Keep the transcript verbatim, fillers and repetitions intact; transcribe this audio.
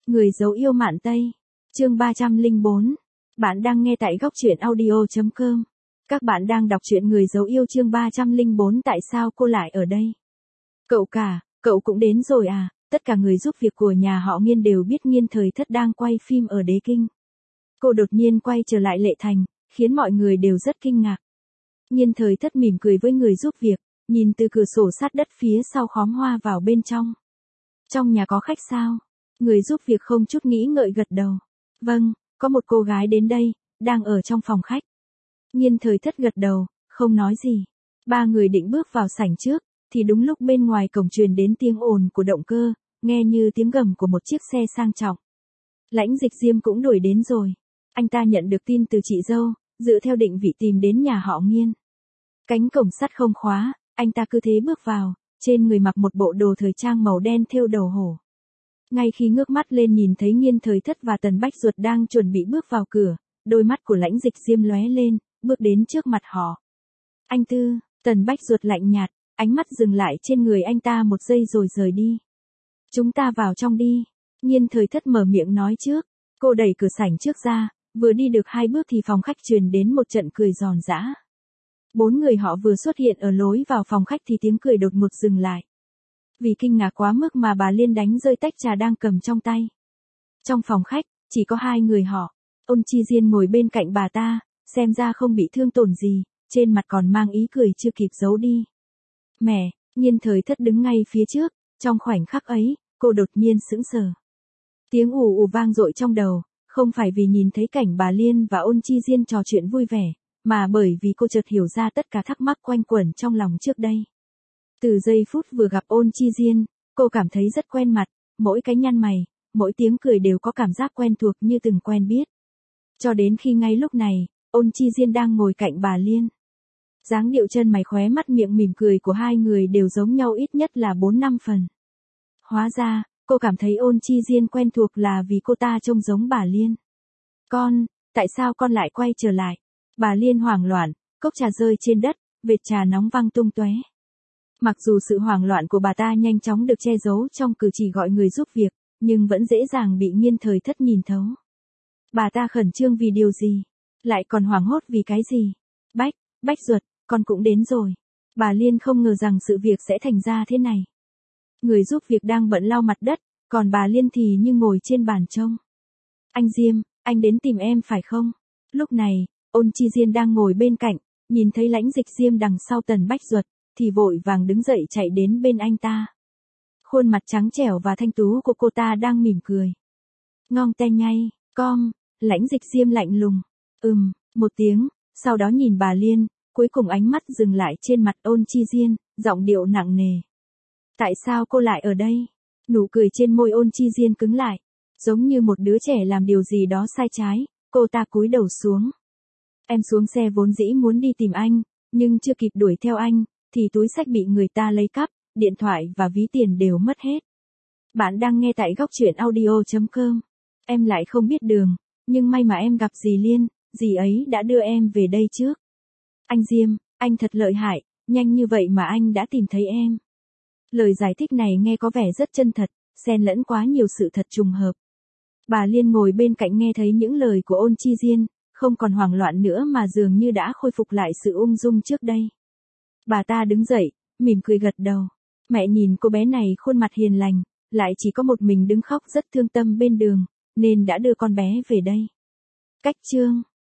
Người dấu yêu Mạn Tây. Chương ba trăm lẻ bốn. Bạn đang nghe tại góc truyện audio chấm com. Các bạn đang đọc truyện Người dấu yêu chương ba trăm lẻ bốn. Tại sao cô lại ở đây? Cậu cả, cậu cũng đến rồi à? Tất cả người giúp việc của nhà họ Nghiên đều biết Nghiên Thời Thất đang quay phim ở Đế Kinh. Cô đột nhiên quay trở lại Lệ Thành, khiến mọi người đều rất kinh ngạc. Nghiên Thời Thất mỉm cười với người giúp việc, nhìn từ cửa sổ sát đất phía sau khóm hoa vào bên trong. Trong nhà có khách sao? Người giúp việc không chút nghĩ ngợi gật đầu. Vâng, có một cô gái đến đây, đang ở trong phòng khách. Nghiên Thời Thất gật đầu, không nói gì. Ba người định bước vào sảnh trước, thì đúng lúc bên ngoài cổng truyền đến tiếng ồn của động cơ, nghe như tiếng gầm của một chiếc xe sang trọng. Lãnh Dịch Diêm cũng đuổi đến rồi. Anh ta nhận được tin từ chị dâu, dựa theo định vị tìm đến nhà họ Nghiên. Cánh cổng sắt không khóa, anh ta cứ thế bước vào, trên người mặc một bộ đồ thời trang màu đen thêu đầu hổ. Ngay khi ngước mắt lên nhìn thấy Nghiên Thời Thất và Tần Bách Duật đang chuẩn bị bước vào cửa, đôi mắt của Lãnh Dịch Diêm lóe lên, bước đến trước mặt họ. Anh Tư, Tần Bách Duật lạnh nhạt, ánh mắt dừng lại trên người anh ta một giây rồi rời đi. Chúng ta vào trong đi. Nghiên Thời Thất mở miệng nói trước. Cô đẩy cửa sảnh trước ra, vừa đi được hai bước thì phòng khách truyền đến một trận cười giòn giã. Bốn người họ vừa xuất hiện ở lối vào phòng khách thì tiếng cười đột ngột dừng lại. Vì kinh ngạc quá mức mà bà Liên đánh rơi tách trà đang cầm trong tay. Trong phòng khách, chỉ có hai người họ. Ôn Chi Diên ngồi bên cạnh bà ta, xem ra không bị thương tổn gì, trên mặt còn mang ý cười chưa kịp giấu đi. Mẹ, Nghiên Thời Thất đứng ngay phía trước, trong khoảnh khắc ấy, cô đột nhiên sững sờ. Tiếng ù ù vang dội trong đầu, không phải vì nhìn thấy cảnh bà Liên và Ôn Chi Diên trò chuyện vui vẻ, mà bởi vì cô chợt hiểu ra tất cả thắc mắc quanh quẩn trong lòng trước đây. Từ giây phút vừa gặp Ôn Chi Diên, cô cảm thấy rất quen mặt, mỗi cái nhăn mày, mỗi tiếng cười đều có cảm giác quen thuộc như từng quen biết. Cho đến khi ngay lúc này, Ôn Chi Diên đang ngồi cạnh bà Liên. Dáng điệu chân mày khóe mắt miệng mỉm cười của hai người đều giống nhau ít nhất là bốn năm phần. Hóa ra, cô cảm thấy Ôn Chi Diên quen thuộc là vì cô ta trông giống bà Liên. Con, tại sao con lại quay trở lại? Bà Liên hoảng loạn, cốc trà rơi trên đất, vệt trà nóng văng tung tóe. Mặc dù sự hoảng loạn của bà ta nhanh chóng được che giấu trong cử chỉ gọi người giúp việc, nhưng vẫn dễ dàng bị Nghiên Thời Thất nhìn thấu. Bà ta khẩn trương vì điều gì? Lại còn hoảng hốt vì cái gì? Bách, Bách Duật, con cũng đến rồi. Bà Liên không ngờ rằng sự việc sẽ thành ra thế này. Người giúp việc đang bận lau mặt đất, còn bà Liên thì như ngồi trên bàn trông. Anh Diêm, anh đến tìm em phải không? Lúc này, Ôn Chi Diên đang ngồi bên cạnh, nhìn thấy Lãnh Dịch Diêm đằng sau Tần Bách Duật, thì vội vàng đứng dậy chạy đến bên anh ta. Khuôn mặt trắng trẻo và thanh tú của cô ta đang mỉm cười. Ngong te nhay, com, Lãnh Dịch Diêm lạnh lùng. Ừm, một tiếng, sau đó nhìn bà Liên, cuối cùng ánh mắt dừng lại trên mặt Ôn Chi Diên, giọng điệu nặng nề. Tại sao cô lại ở đây? Nụ cười trên môi Ôn Chi Diên cứng lại, giống như một đứa trẻ làm điều gì đó sai trái, cô ta cúi đầu xuống. Em xuống xe vốn dĩ muốn đi tìm anh, nhưng chưa kịp đuổi theo anh, thì túi xách bị người ta lấy cắp, điện thoại và ví tiền đều mất hết. Bạn đang nghe tại góc truyện audio chấm com. Em lại không biết đường, nhưng may mà em gặp dì Liên, dì ấy đã đưa em về đây trước. Anh Diêm, anh thật lợi hại, nhanh như vậy mà anh đã tìm thấy em. Lời giải thích này nghe có vẻ rất chân thật, xen lẫn quá nhiều sự thật trùng hợp. Bà Liên ngồi bên cạnh nghe thấy những lời của Ôn Chi Diên, không còn hoảng loạn nữa mà dường như đã khôi phục lại sự ung dung trước đây. Bà ta đứng dậy, mỉm cười gật đầu. Mẹ nhìn cô bé này khuôn mặt hiền lành, lại chỉ có một mình đứng khóc rất thương tâm bên đường, nên đã đưa con bé về đây. Cách chương